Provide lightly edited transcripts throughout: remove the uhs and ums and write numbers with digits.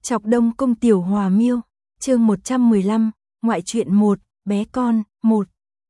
Chọc Đông Cung Tiểu Hòa Miêu, chương 115, ngoại truyện 1, bé con, 1.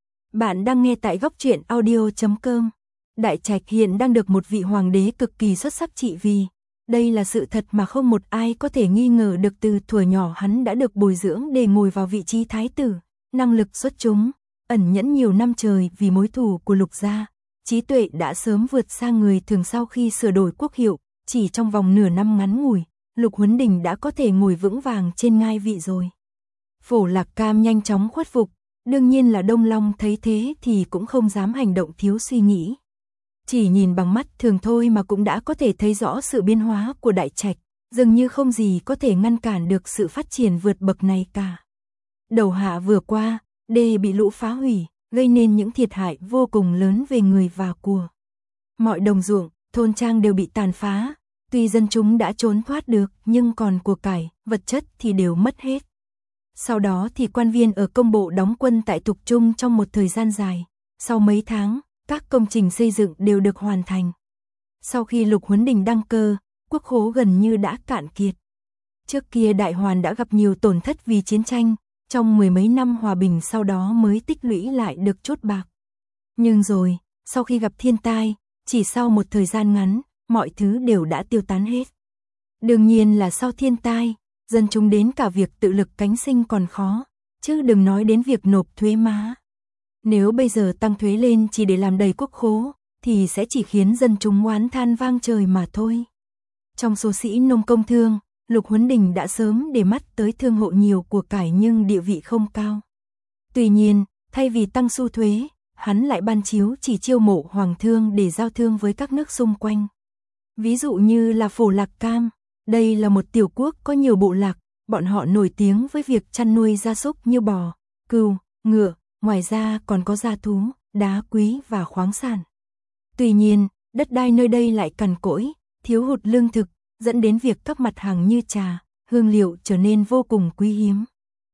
Bạn đang nghe tại góc truyện audio.com. Đại Trạch hiện đang được một vị hoàng đế cực kỳ xuất sắc trị vì. Đây là sự thật mà không một ai có thể nghi ngờ được, từ thuở nhỏ hắn đã được bồi dưỡng để ngồi vào vị trí thái tử, năng lực xuất chúng, ẩn nhẫn nhiều năm trời vì mối thù của Lục gia, trí tuệ đã sớm vượt xa người thường. Sau khi sửa đổi quốc hiệu, chỉ trong vòng nửa năm ngắn ngủi, Lục Huấn Đình đã có thể ngồi vững vàng trên ngai vị rồi. Phổ Lạc Cam nhanh chóng khuất phục, đương nhiên là Đông Long thấy thế thì cũng không dám hành động thiếu suy nghĩ. Chỉ nhìn bằng mắt thường thôi mà cũng đã có thể thấy rõ sự biến hóa của Đại Trạch, dường như không gì có thể ngăn cản được sự phát triển vượt bậc này cả. Đầu hạ vừa qua, đê bị lũ phá hủy, gây nên những thiệt hại vô cùng lớn về người và của. Mọi đồng ruộng, thôn trang đều bị tàn phá, tuy dân chúng đã trốn thoát được nhưng còn của cải, vật chất thì đều mất hết. Sau đó thì quan viên ở công bộ đóng quân tại Thục Trung trong một thời gian dài, sau mấy tháng, các công trình xây dựng đều được hoàn thành. Sau khi Lục Huấn Đình đăng cơ, quốc khố gần như đã cạn kiệt. Trước kia Đại Hoàn đã gặp nhiều tổn thất vì chiến tranh, trong mười mấy năm hòa bình sau đó mới tích lũy lại được chút bạc. Nhưng rồi, sau khi gặp thiên tai, chỉ sau một thời gian ngắn, mọi thứ đều đã tiêu tán hết. Đương nhiên là sau thiên tai, dân chúng đến cả việc tự lực cánh sinh còn khó, chứ đừng nói đến việc nộp thuế má. Nếu bây giờ tăng thuế lên chỉ để làm đầy quốc khố, thì sẽ chỉ khiến dân chúng oán than vang trời mà thôi. Trong số sĩ nông công thương, Lục Huấn Đình đã sớm để mắt tới thương hộ nhiều của cải nhưng địa vị không cao. Tuy nhiên, thay vì tăng xu thuế, hắn lại ban chiếu chỉ chiêu mộ hoàng thương để giao thương với các nước xung quanh. Ví dụ như là Phổ Lạc Cam, đây là một tiểu quốc có nhiều bộ lạc, bọn họ nổi tiếng với việc chăn nuôi gia súc như bò, cừu, ngựa, ngoài ra còn có gia thú, đá quý và khoáng sản. Tuy nhiên, đất đai nơi đây lại cằn cỗi, thiếu hụt lương thực, dẫn đến việc các mặt hàng như trà, hương liệu trở nên vô cùng quý hiếm.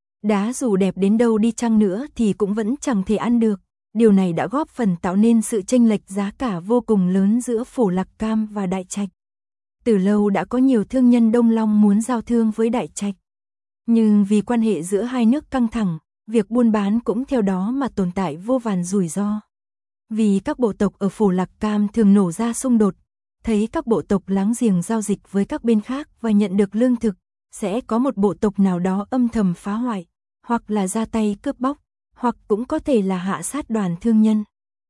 Đá dù đẹp đến đâu đi chăng nữa thì cũng vẫn chẳng thể ăn được. Điều này đã góp phần tạo nên sự chênh lệch giá cả vô cùng lớn giữa Phổ Lạc Cam và Đại Trạch. Từ lâu đã có nhiều thương nhân Đông Long muốn giao thương với Đại Trạch. Nhưng vì quan hệ giữa hai nước căng thẳng, việc buôn bán cũng theo đó mà tồn tại vô vàn rủi ro. Vì các bộ tộc ở Phổ Lạc Cam thường nổ ra xung đột, thấy các bộ tộc láng giềng giao dịch với các bên khác và nhận được lương thực, sẽ có một bộ tộc nào đó âm thầm phá hoại, hoặc là ra tay cướp bóc, hoặc cũng có thể là hạ sát đoàn thương nhân.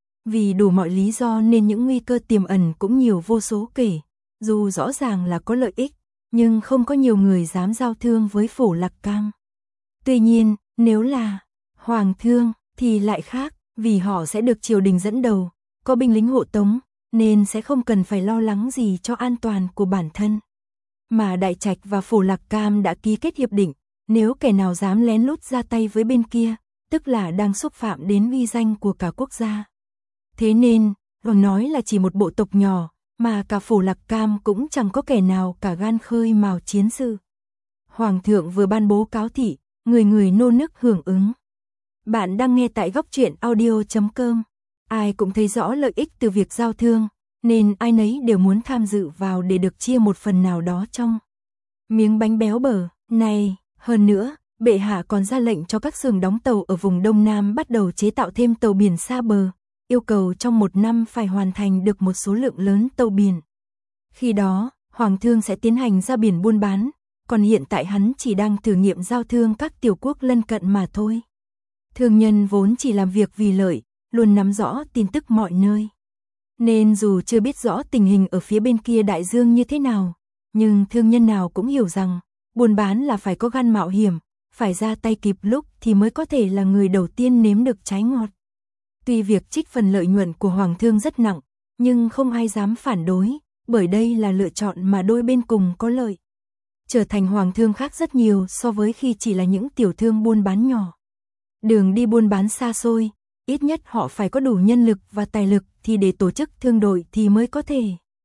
Vì đủ mọi lý do nên những nguy cơ tiềm ẩn cũng nhiều vô số kể, dù rõ ràng là có lợi ích, nhưng không có nhiều người dám giao thương với Phổ Lạc Cam. Tuy nhiên, nếu là hoàng thương thì lại khác, vì họ sẽ được triều đình dẫn đầu, có binh lính hộ tống, nên sẽ không cần phải lo lắng gì cho an toàn của bản thân. Mà Đại Trạch và Phổ Lạc Cam đã ký kết hiệp định, nếu kẻ nào dám lén lút ra tay với bên kia, tức là đang xúc phạm đến uy danh của cả quốc gia. Thế nên, còn nói là chỉ một bộ tộc nhỏ, mà cả Phổ Lạc Cam cũng chẳng có kẻ nào cả gan khơi mào chiến sự. Hoàng thượng vừa ban bố cáo thị, người người nô nức hưởng ứng. Bạn đang nghe tại góc truyện audio.com. Ai cũng thấy rõ lợi ích từ việc giao thương, nên ai nấy đều muốn tham dự vào để được chia một phần nào đó trong miếng bánh béo bở này. Hơn nữa, bệ hạ còn ra lệnh cho các xưởng đóng tàu ở vùng Đông Nam bắt đầu chế tạo thêm tàu biển xa bờ, yêu cầu trong một năm phải hoàn thành được một số lượng lớn tàu biển. Khi đó, Hoàng thương sẽ tiến hành ra biển buôn bán, còn hiện tại hắn chỉ đang thử nghiệm giao thương các tiểu quốc lân cận mà thôi. Thương nhân vốn chỉ làm việc vì lợi, luôn nắm rõ tin tức mọi nơi. Nên dù chưa biết rõ tình hình ở phía bên kia đại dương như thế nào, nhưng thương nhân nào cũng hiểu rằng, buôn bán là phải có gan mạo hiểm, phải ra tay kịp lúc thì mới có thể là người đầu tiên nếm được trái ngọt. Tuy việc trích phần lợi nhuận của Hoàng thương rất nặng, nhưng không ai dám phản đối, bởi đây là lựa chọn mà đôi bên cùng có lợi. Trở thành Hoàng thương khác rất nhiều so với khi chỉ là những tiểu thương buôn bán nhỏ. Đường đi buôn bán xa xôi, ít nhất họ phải có đủ nhân lực và tài lực thì để tổ chức thương đội thì mới có thể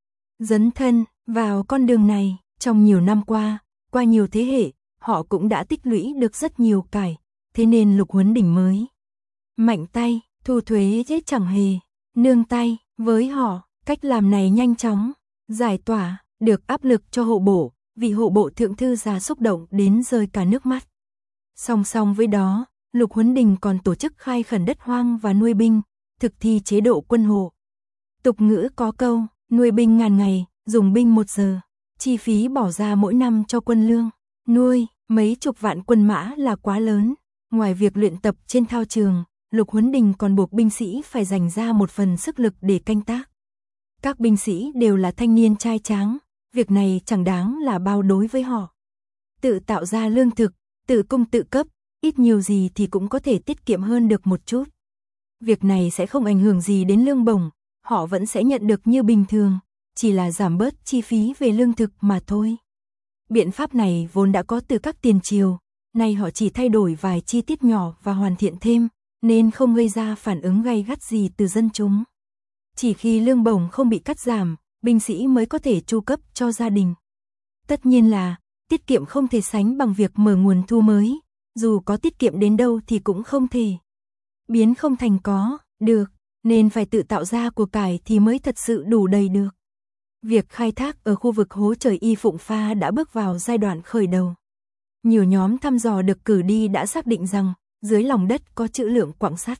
dấn thân vào con đường này. Trong nhiều năm qua nhiều thế hệ, họ cũng đã tích lũy được rất nhiều cải, thế nên Lục Huấn Đình mới mạnh tay, thu thuế chứ chẳng hề nương tay với họ. Cách làm này nhanh chóng giải tỏa được áp lực cho hộ bộ, vị hộ bộ thượng thư già xúc động đến rơi cả nước mắt. Song song với đó, Lục Huấn Đình còn tổ chức khai khẩn đất hoang và nuôi binh, thực thi chế độ quân hộ. Tục ngữ có câu, nuôi binh ngàn ngày, dùng binh 1 giờ, chi phí bỏ ra mỗi năm cho quân lương, nuôi mấy chục vạn quân mã là quá lớn. Ngoài việc luyện tập trên thao trường, Lục Huấn Đình còn buộc binh sĩ phải dành ra một phần sức lực để canh tác. Các binh sĩ đều là thanh niên trai tráng, việc này chẳng đáng là bao đối với họ. Tự tạo ra lương thực, tự cung tự cấp, ít nhiều gì thì cũng có thể tiết kiệm hơn được một chút. Việc này sẽ không ảnh hưởng gì đến lương bổng, họ vẫn sẽ nhận được như bình thường, chỉ là giảm bớt chi phí về lương thực mà thôi. Biện pháp này vốn đã có từ các tiền triều, nay họ chỉ thay đổi vài chi tiết nhỏ và hoàn thiện thêm, nên không gây ra phản ứng gay gắt gì từ dân chúng. Chỉ khi lương bổng không bị cắt giảm, binh sĩ mới có thể chu cấp cho gia đình. Tất nhiên là, tiết kiệm không thể sánh bằng việc mở nguồn thu mới, dù có tiết kiệm đến đâu thì cũng không thể biến không thành có, được, nên phải tự tạo ra của cải thì mới thật sự đủ đầy được. Việc khai thác ở khu vực hố trời Y Phụng Pha đã bước vào giai đoạn khởi đầu. Nhiều nhóm thăm dò được cử đi đã xác định rằng, dưới lòng đất có trữ lượng quặng sắt.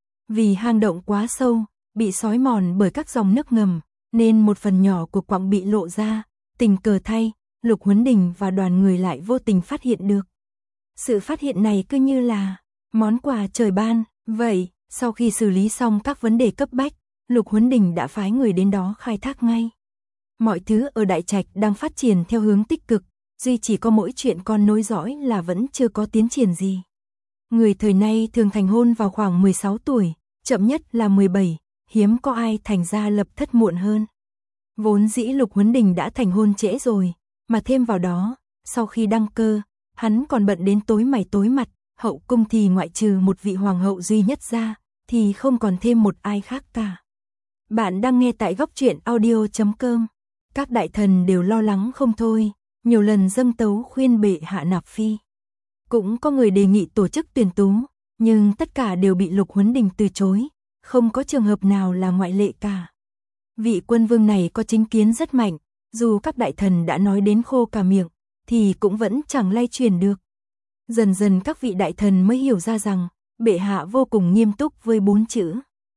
Vì hang động quá sâu, bị xói mòn bởi các dòng nước ngầm, nên một phần nhỏ của quặng bị lộ ra, tình cờ thay, Lục Huấn Đình và đoàn người lại vô tình phát hiện được. Sự phát hiện này cứ như là món quà trời ban, vậy, sau khi xử lý xong các vấn đề cấp bách, Lục Huấn Đình đã phái người đến đó khai thác ngay. Mọi thứ ở Đại Trạch đang phát triển theo hướng tích cực, duy chỉ có mỗi chuyện con nối dõi là vẫn chưa có tiến triển gì. Người thời nay thường thành hôn vào khoảng 16 tuổi, chậm nhất là 17, hiếm có ai thành ra lập thất muộn hơn. Vốn dĩ Lục Huấn Đình đã thành hôn trễ rồi, mà thêm vào đó, sau khi đăng cơ, hắn còn bận đến tối mày tối mặt, hậu cung thì ngoại trừ một vị hoàng hậu duy nhất ra, thì không còn thêm một ai khác cả. Bạn đang nghe tại Góc Truyện Audio.com. Các đại thần đều lo lắng không thôi, nhiều lần dâng tấu khuyên bệ hạ nạp phi. Cũng có người đề nghị tổ chức tuyển tú, nhưng tất cả đều bị Lục Huấn Đình từ chối, không có trường hợp nào là ngoại lệ cả. Vị quân vương này có chính kiến rất mạnh, dù các đại thần đã nói đến khô cả miệng, thì cũng vẫn chẳng lay truyền được. Dần dần các vị đại thần mới hiểu ra rằng, bệ hạ vô cùng nghiêm túc với 4 chữ.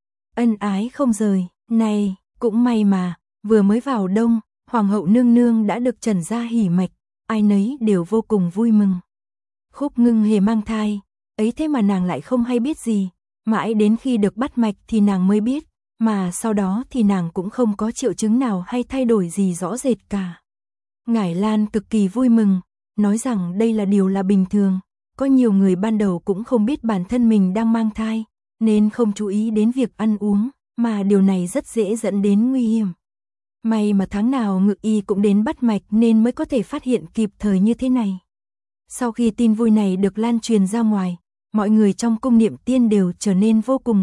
Ân ái không rời, này, cũng may mà, vừa mới vào đông, hoàng hậu nương nương đã được trần gia hỉ mạch, ai nấy đều vô cùng vui mừng. Khúc Ngưng Hề mang thai, ấy thế mà nàng lại không hay biết gì, mãi đến khi được bắt mạch thì nàng mới biết, mà sau đó thì nàng cũng không có triệu chứng nào hay thay đổi gì rõ rệt cả. Ngải Lan cực kỳ vui mừng, nói rằng đây là điều là bình thường, có nhiều người ban đầu cũng không biết bản thân mình đang mang thai, nên không chú ý đến việc ăn uống, mà điều này rất dễ dẫn đến nguy hiểm. May mà tháng nào Ngự Y cũng đến bắt mạch nên mới có thể phát hiện kịp thời như thế này. Sau khi tin vui này được lan truyền ra ngoài, mọi người trong cung Niệm Tiên đều trở nên vô cùng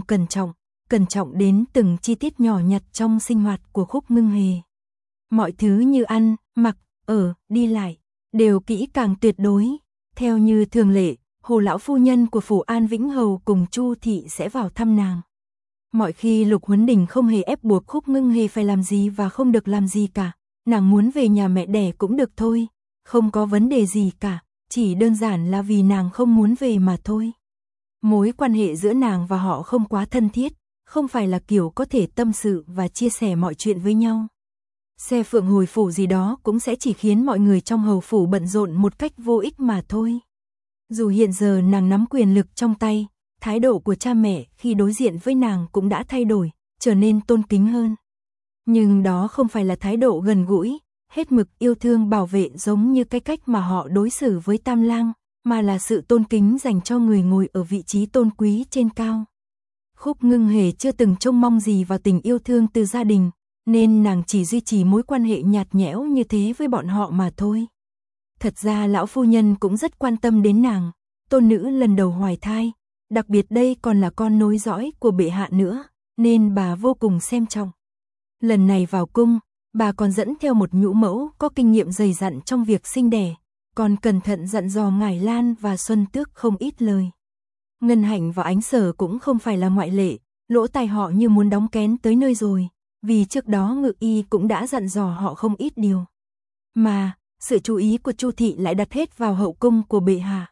cẩn trọng đến từng chi tiết nhỏ nhặt trong sinh hoạt của Khúc Ngưng Hề. Mọi thứ như ăn, mặc, ở, đi lại, đều kỹ càng tuyệt đối. Theo như thường lệ, Hồ lão phu nhân của phủ An Vĩnh Hầu cùng Chu thị sẽ vào thăm nàng. Mọi khi Lục Huấn Đình không hề ép buộc Khúc Ngưng Hề phải làm gì và không được làm gì cả, nàng muốn về nhà mẹ đẻ cũng được thôi, không có vấn đề gì cả, chỉ đơn giản là vì nàng không muốn về mà thôi. Mối quan hệ giữa nàng và họ không quá thân thiết, không phải là kiểu có thể tâm sự và chia sẻ mọi chuyện với nhau. Xe phượng hồi phủ gì đó cũng sẽ chỉ khiến mọi người trong hầu phủ bận rộn một cách vô ích mà thôi. Dù hiện giờ nàng nắm quyền lực trong tay, thái độ của cha mẹ khi đối diện với nàng cũng đã thay đổi, trở nên tôn kính hơn. Nhưng đó không phải là thái độ gần gũi, hết mực yêu thương bảo vệ giống như cái cách mà họ đối xử với Tam Lang, mà là sự tôn kính dành cho người ngồi ở vị trí tôn quý trên cao. Khúc Ngưng Hề chưa từng trông mong gì vào tình yêu thương từ gia đình, nên nàng chỉ duy trì mối quan hệ nhạt nhẽo như thế với bọn họ mà thôi. Thật ra lão phu nhân cũng rất quan tâm đến nàng, tôn nữ lần đầu hoài thai, đặc biệt đây còn là con nối dõi của bệ hạ nữa, nên bà vô cùng xem trọng. Lần này vào cung, bà còn dẫn theo một nhũ mẫu có kinh nghiệm dày dặn trong việc sinh đẻ, còn cẩn thận dặn dò Ngải Lan và Xuân Tước không ít lời. Ngân Hạnh và Ánh Sở cũng không phải là ngoại lệ, lỗ tai họ như muốn đóng kén tới nơi rồi, vì trước đó Ngự Y cũng đã dặn dò họ không ít điều. Mà, sự chú ý của Chu thị lại đặt hết vào hậu cung của bệ hạ.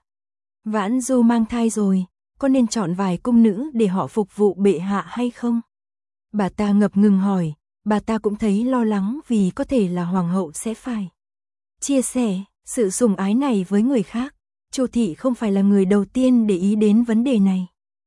Vãn Du mang thai rồi, có nên chọn vài cung nữ để họ phục vụ bệ hạ hay không? Bà ta ngập ngừng hỏi, bà ta cũng thấy lo lắng vì có thể là hoàng hậu sẽ phải chia sẻ sự sủng ái này với người khác. Chu thị không phải là người đầu tiên để ý đến vấn đề này.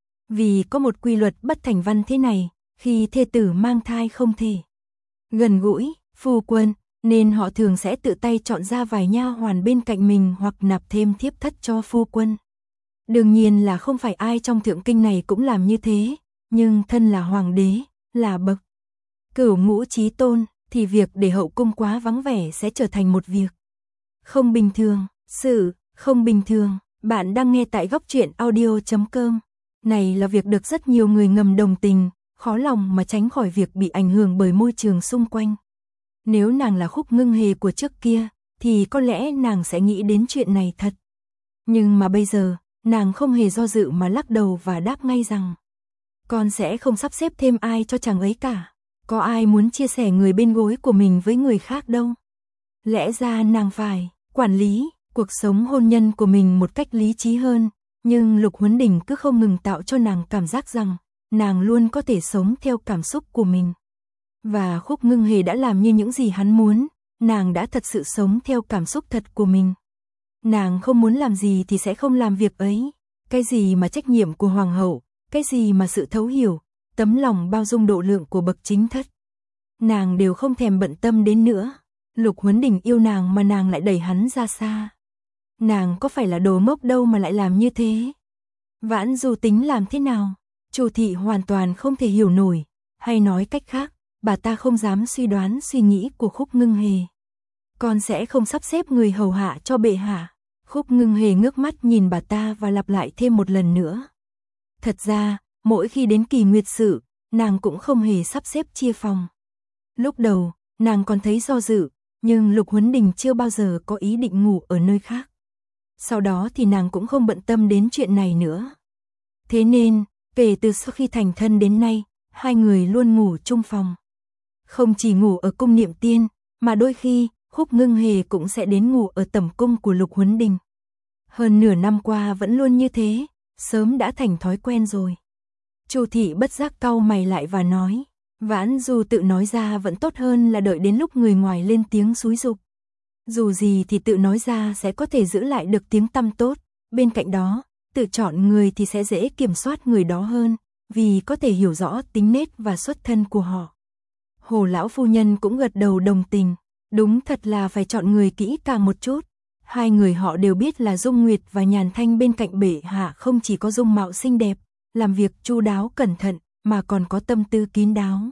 Vì có một quy luật bất thành văn thế này, khi thê tử mang thai không thể gần gũi phu quân, nên họ thường sẽ tự tay chọn ra vài nha hoàn bên cạnh mình hoặc nạp thêm thiếp thất cho phu quân. Đương nhiên là không phải ai trong thượng kinh này cũng làm như thế, nhưng thân là hoàng đế, là bậc cửu ngũ chí tôn, thì việc để hậu cung quá vắng vẻ sẽ trở thành một việc không bình thường. Sự không bình thường, bạn đang nghe tại góc truyện audio.com. Này là việc được rất nhiều người ngầm đồng tình, khó lòng mà tránh khỏi việc bị ảnh hưởng bởi môi trường xung quanh. Nếu nàng là Khúc Ngưng Hề của trước kia, thì có lẽ nàng sẽ nghĩ đến chuyện này thật. Nhưng mà bây giờ, nàng không hề do dự mà lắc đầu và đáp ngay rằng con sẽ không sắp xếp thêm ai cho chàng ấy cả. Có ai muốn chia sẻ người bên gối của mình với người khác đâu. Lẽ ra nàng phải quản lý cuộc sống hôn nhân của mình một cách lý trí hơn, nhưng Lục Huấn Đình cứ không ngừng tạo cho nàng cảm giác rằng nàng luôn có thể sống theo cảm xúc của mình. Và Khúc Ngưng Hề đã làm như những gì hắn muốn, nàng đã thật sự sống theo cảm xúc thật của mình. Nàng không muốn làm gì thì sẽ không làm việc ấy, cái gì mà trách nhiệm của hoàng hậu, cái gì mà sự thấu hiểu, tấm lòng bao dung độ lượng của bậc chính thất, nàng đều không thèm bận tâm đến nữa. Lục Huấn Đình yêu nàng mà nàng lại đẩy hắn ra xa. Nàng có phải là đồ ngốc đâu mà lại làm như thế. Vãn Du tính làm thế nào? Chu thị hoàn toàn không thể hiểu nổi, hay nói cách khác, bà ta không dám suy đoán suy nghĩ của Khúc Ngưng Hề. Con sẽ không sắp xếp người hầu hạ cho bệ hạ. Khúc Ngưng Hề ngước mắt nhìn bà ta và lặp lại thêm một lần nữa. Thật ra, mỗi khi đến kỳ nguyệt sự, nàng cũng không hề sắp xếp chia phòng. Lúc đầu, nàng còn thấy do dự, nhưng Lục Huấn Đình chưa bao giờ có ý định ngủ ở nơi khác. Sau đó thì nàng cũng không bận tâm đến chuyện này nữa. Thế nên, kể từ sau khi thành thân đến nay, hai người luôn ngủ chung phòng. Không chỉ ngủ ở cung Niệm Tiên, mà đôi khi, Khúc Ngưng Hề cũng sẽ đến ngủ ở tẩm cung của Lục Huấn Đình. Hơn nửa năm qua vẫn luôn như thế, sớm đã thành thói quen rồi. Chu thị bất giác cau mày lại và nói, Vãn Du tự nói ra vẫn tốt hơn là đợi đến lúc người ngoài lên tiếng xúi giục. Dù gì thì tự nói ra sẽ có thể giữ lại được tiếng tăm tốt, bên cạnh đó, tự chọn người thì sẽ dễ kiểm soát người đó hơn, vì có thể hiểu rõ tính nết và xuất thân của họ. Hồ lão phu nhân cũng gật đầu đồng tình, đúng thật là phải chọn người kỹ càng một chút. Hai người họ đều biết là Dung Nguyệt và Nhàn Thanh bên cạnh bệ hạ không chỉ có dung mạo xinh đẹp, làm việc chu đáo cẩn thận, mà còn có tâm tư kín đáo.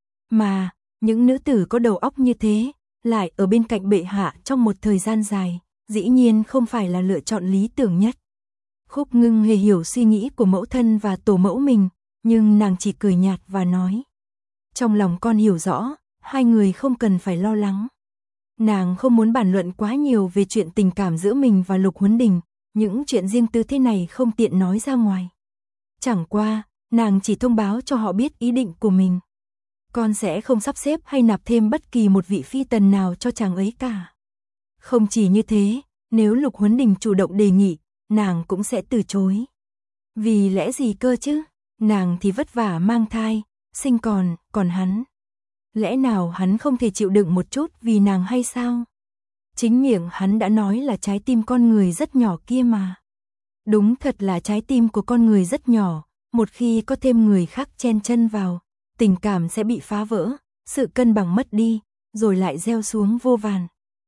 Mà, những nữ tử có đầu óc như thế, lại ở bên cạnh bệ hạ trong một thời gian dài, dĩ nhiên không phải là lựa chọn lý tưởng nhất. Khúc Ngưng Hề hiểu suy nghĩ của mẫu thân và tổ mẫu mình, nhưng nàng chỉ cười nhạt và nói. Trong lòng con hiểu rõ, hai người không cần phải lo lắng. Nàng không muốn bàn luận quá nhiều về chuyện tình cảm giữa mình và Lục Huấn Đình, những chuyện riêng tư thế này không tiện nói ra ngoài. Chẳng qua, nàng chỉ thông báo cho họ biết ý định của mình. Con sẽ không sắp xếp hay nạp thêm bất kỳ một vị phi tần nào cho chàng ấy cả. Không chỉ như thế, nếu Lục Huấn Đình chủ động đề nghị, nàng cũng sẽ từ chối. Vì lẽ gì cơ chứ? Nàng thì vất vả mang thai, sinh còn hắn. Lẽ nào hắn không thể chịu đựng một chút vì nàng hay sao? Chính miệng hắn đã nói là trái tim con người rất nhỏ kia mà. Đúng thật là trái tim của con người rất nhỏ, một khi có thêm người khác chen chân vào, tình cảm sẽ bị phá vỡ, sự cân bằng mất đi, rồi lại gieo xuống vô vàn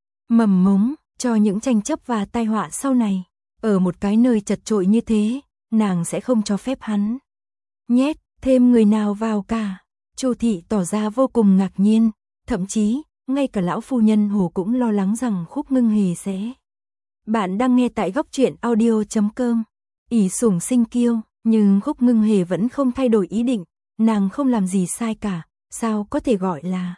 mầm mống cho những tranh chấp và tai họa sau này. Ở một cái nơi chật chội như thế, nàng sẽ không cho phép hắn nhét thêm người nào vào cả. Chu thị tỏ ra vô cùng ngạc nhiên, thậm chí, ngay cả lão phu nhân Hồ cũng lo lắng rằng Khúc Ngưng Hề sẽ. Bạn đang nghe tại góc truyện audio.com. Ỷ sủng sinh kiêu, nhưng Khúc Ngưng Hề vẫn không thay đổi ý định, nàng không làm gì sai cả, sao có thể gọi là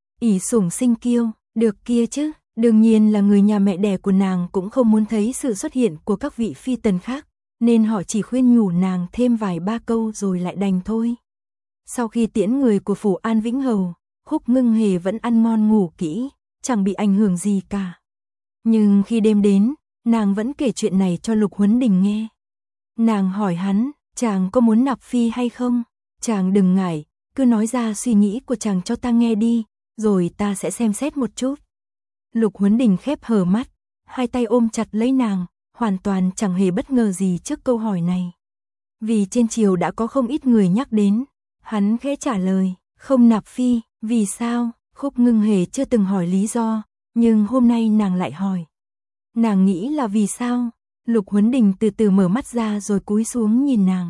ỷ sủng sinh kiêu, được kia chứ. Đương nhiên là người nhà mẹ đẻ của nàng cũng không muốn thấy sự xuất hiện của các vị phi tần khác, nên họ chỉ khuyên nhủ nàng thêm vài ba câu rồi lại đành thôi. Sau khi tiễn người của phủ An Vĩnh Hầu, Khúc Ngưng Hề vẫn ăn ngon ngủ kỹ, chẳng bị ảnh hưởng gì cả. Nhưng khi đêm đến, nàng vẫn kể chuyện này cho Lục Huấn Đình nghe. Nàng hỏi hắn, chàng có muốn nạp phi hay không? Chàng đừng ngại, cứ nói ra suy nghĩ của chàng cho ta nghe đi, rồi ta sẽ xem xét một chút. Lục Huấn Đình khép hờ mắt, hai tay ôm chặt lấy nàng, hoàn toàn chẳng hề bất ngờ gì trước câu hỏi này. Vì trên triều đã có không ít người nhắc đến, hắn khẽ trả lời, không nạp phi, vì sao? Khúc Ngưng Hề chưa từng hỏi lý do, nhưng hôm nay nàng lại hỏi. Nàng nghĩ là vì sao? Lục Huấn Đình từ từ mở mắt ra rồi cúi xuống nhìn nàng.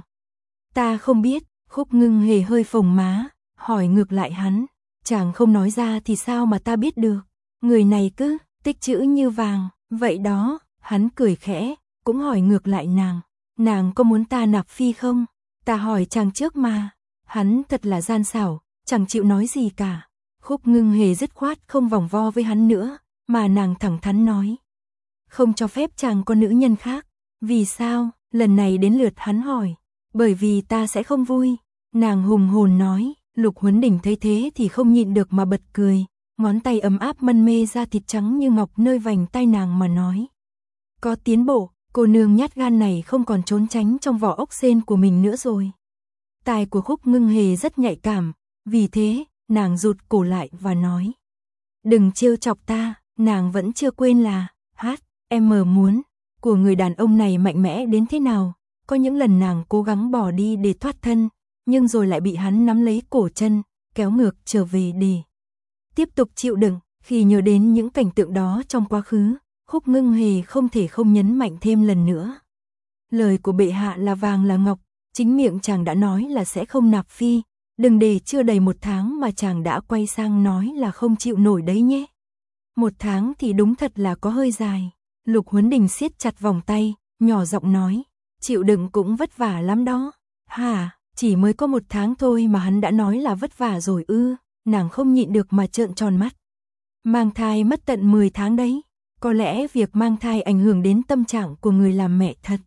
Ta không biết. Khúc Ngưng Hề hơi phồng má, hỏi ngược lại hắn, chàng không nói ra thì sao mà ta biết được? Người này cứ tích chữ như vàng, vậy đó. Hắn cười khẽ, cũng hỏi ngược lại nàng có muốn ta nạp phi không? Ta hỏi chàng trước mà. Hắn thật là gian xảo, chẳng chịu nói gì cả. Khúc Ngưng Hề dứt khoát không vòng vo với hắn nữa, mà nàng thẳng thắn nói. Không cho phép chàng có nữ nhân khác. Vì sao? Lần này đến lượt hắn hỏi. Bởi vì ta sẽ không vui. Nàng hùng hồn nói. Lục Huấn Đình thấy thế thì không nhịn được mà bật cười. Ngón tay ấm áp mân mê da thịt trắng như ngọc nơi vành tai nàng mà nói. Có tiến bộ, cô nương nhát gan này không còn trốn tránh trong vỏ ốc sên của mình nữa rồi. Tai của Khúc Ngưng Hề rất nhạy cảm, vì thế, nàng rụt cổ lại và nói. Đừng trêu chọc ta, nàng vẫn chưa quên là, em muốn, của người đàn ông này mạnh mẽ đến thế nào. Có những lần nàng cố gắng bỏ đi để thoát thân, nhưng rồi lại bị hắn nắm lấy cổ chân, kéo ngược trở về để tiếp tục chịu đựng. Khi nhớ đến những cảnh tượng đó trong quá khứ, Khúc Ngưng Hề không thể không nhấn mạnh thêm lần nữa. Lời của bệ hạ là vàng là ngọc, chính miệng chàng đã nói là sẽ không nạp phi, đừng để chưa đầy 1 tháng mà chàng đã quay sang nói là không chịu nổi đấy nhé. 1 tháng thì đúng thật là có hơi dài. Lục Huấn Đình siết chặt vòng tay, nhỏ giọng nói, chịu đựng cũng vất vả lắm đó. Hả, chỉ mới có 1 tháng thôi mà hắn đã nói là vất vả rồi ư? Nàng không nhịn được mà trợn tròn mắt. Mang thai mất tận 10 tháng đấy. Có lẽ việc mang thai ảnh hưởng đến tâm trạng của người làm mẹ thật.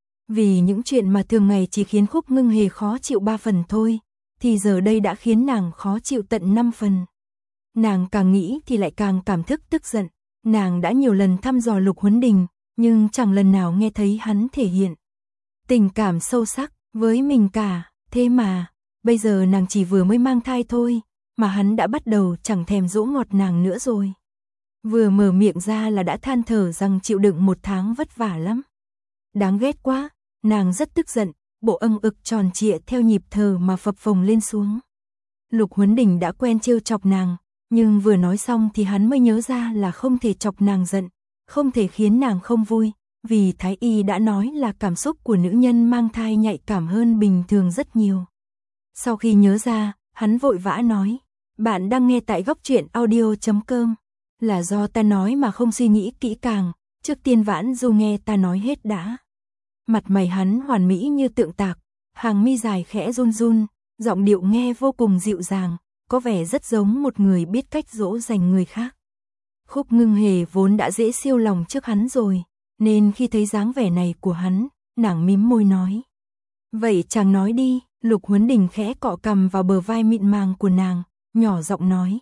Vì những chuyện mà thường ngày chỉ khiến Khúc Ngưng Hề khó chịu 3 phần thôi, thì giờ đây đã khiến nàng khó chịu tận 5 phần. Nàng càng nghĩ thì lại càng cảm thức tức giận. Nàng đã nhiều lần thăm dò Lục Huấn Đình, nhưng chẳng lần nào nghe thấy hắn thể hiện tình cảm sâu sắc với mình cả. Thế mà, bây giờ nàng chỉ vừa mới mang thai thôi, mà hắn đã bắt đầu chẳng thèm dỗ ngọt nàng nữa rồi. Vừa mở miệng ra là đã than thở rằng chịu đựng 1 tháng vất vả lắm. Đáng ghét quá, nàng rất tức giận, bộ âng ực tròn trịa theo nhịp thở mà phập phồng lên xuống. Lục Huấn Đình đã quen trêu chọc nàng, nhưng vừa nói xong thì hắn mới nhớ ra là không thể chọc nàng giận, không thể khiến nàng không vui, vì Thái Y đã nói là cảm xúc của nữ nhân mang thai nhạy cảm hơn bình thường rất nhiều. Sau khi nhớ ra, hắn vội vã nói, bạn đang nghe tại Góc Truyện Audio.com. Là do ta nói mà không suy nghĩ kỹ càng, trước tiên Vãn Du nghe ta nói hết đã. Mặt mày hắn hoàn mỹ như tượng tạc, hàng mi dài khẽ run run, giọng điệu nghe vô cùng dịu dàng, có vẻ rất giống một người biết cách dỗ dành người khác. Khúc Ngưng Hề vốn đã dễ siêu lòng trước hắn rồi, nên khi thấy dáng vẻ này của hắn, nàng mím môi nói. Vậy chàng nói đi. Lục Huấn Đình khẽ cọ cằm vào bờ vai mịn màng của nàng, nhỏ giọng nói.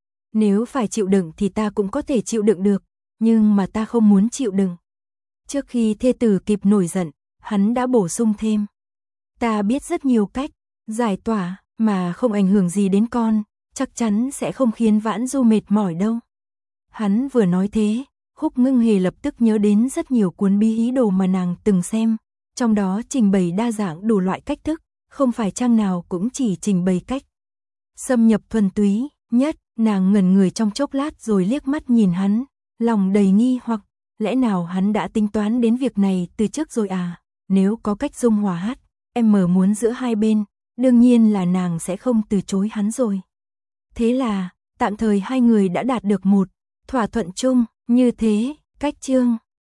Nếu phải chịu đựng thì ta cũng có thể chịu đựng được, nhưng mà ta không muốn chịu đựng. Trước khi thê tử kịp nổi giận, hắn đã bổ sung thêm. Ta biết rất nhiều cách giải tỏa mà không ảnh hưởng gì đến con, chắc chắn sẽ không khiến Vãn Du mệt mỏi đâu. Hắn vừa nói thế, Khúc Ngưng Hề lập tức nhớ đến rất nhiều cuốn bí hí đồ mà nàng từng xem, trong đó trình bày đa dạng đủ loại cách thức, không phải trang nào cũng chỉ trình bày cách xâm nhập thuần túy nhất. Nàng ngẩn người trong chốc lát rồi liếc mắt nhìn hắn, lòng đầy nghi hoặc, lẽ nào hắn đã tính toán đến việc này từ trước rồi à? Nếu có cách dung hòa em muốn giữa hai bên, đương nhiên là nàng sẽ không từ chối hắn rồi. Thế là, tạm thời hai người đã đạt được một thỏa thuận chung, như thế, cách chương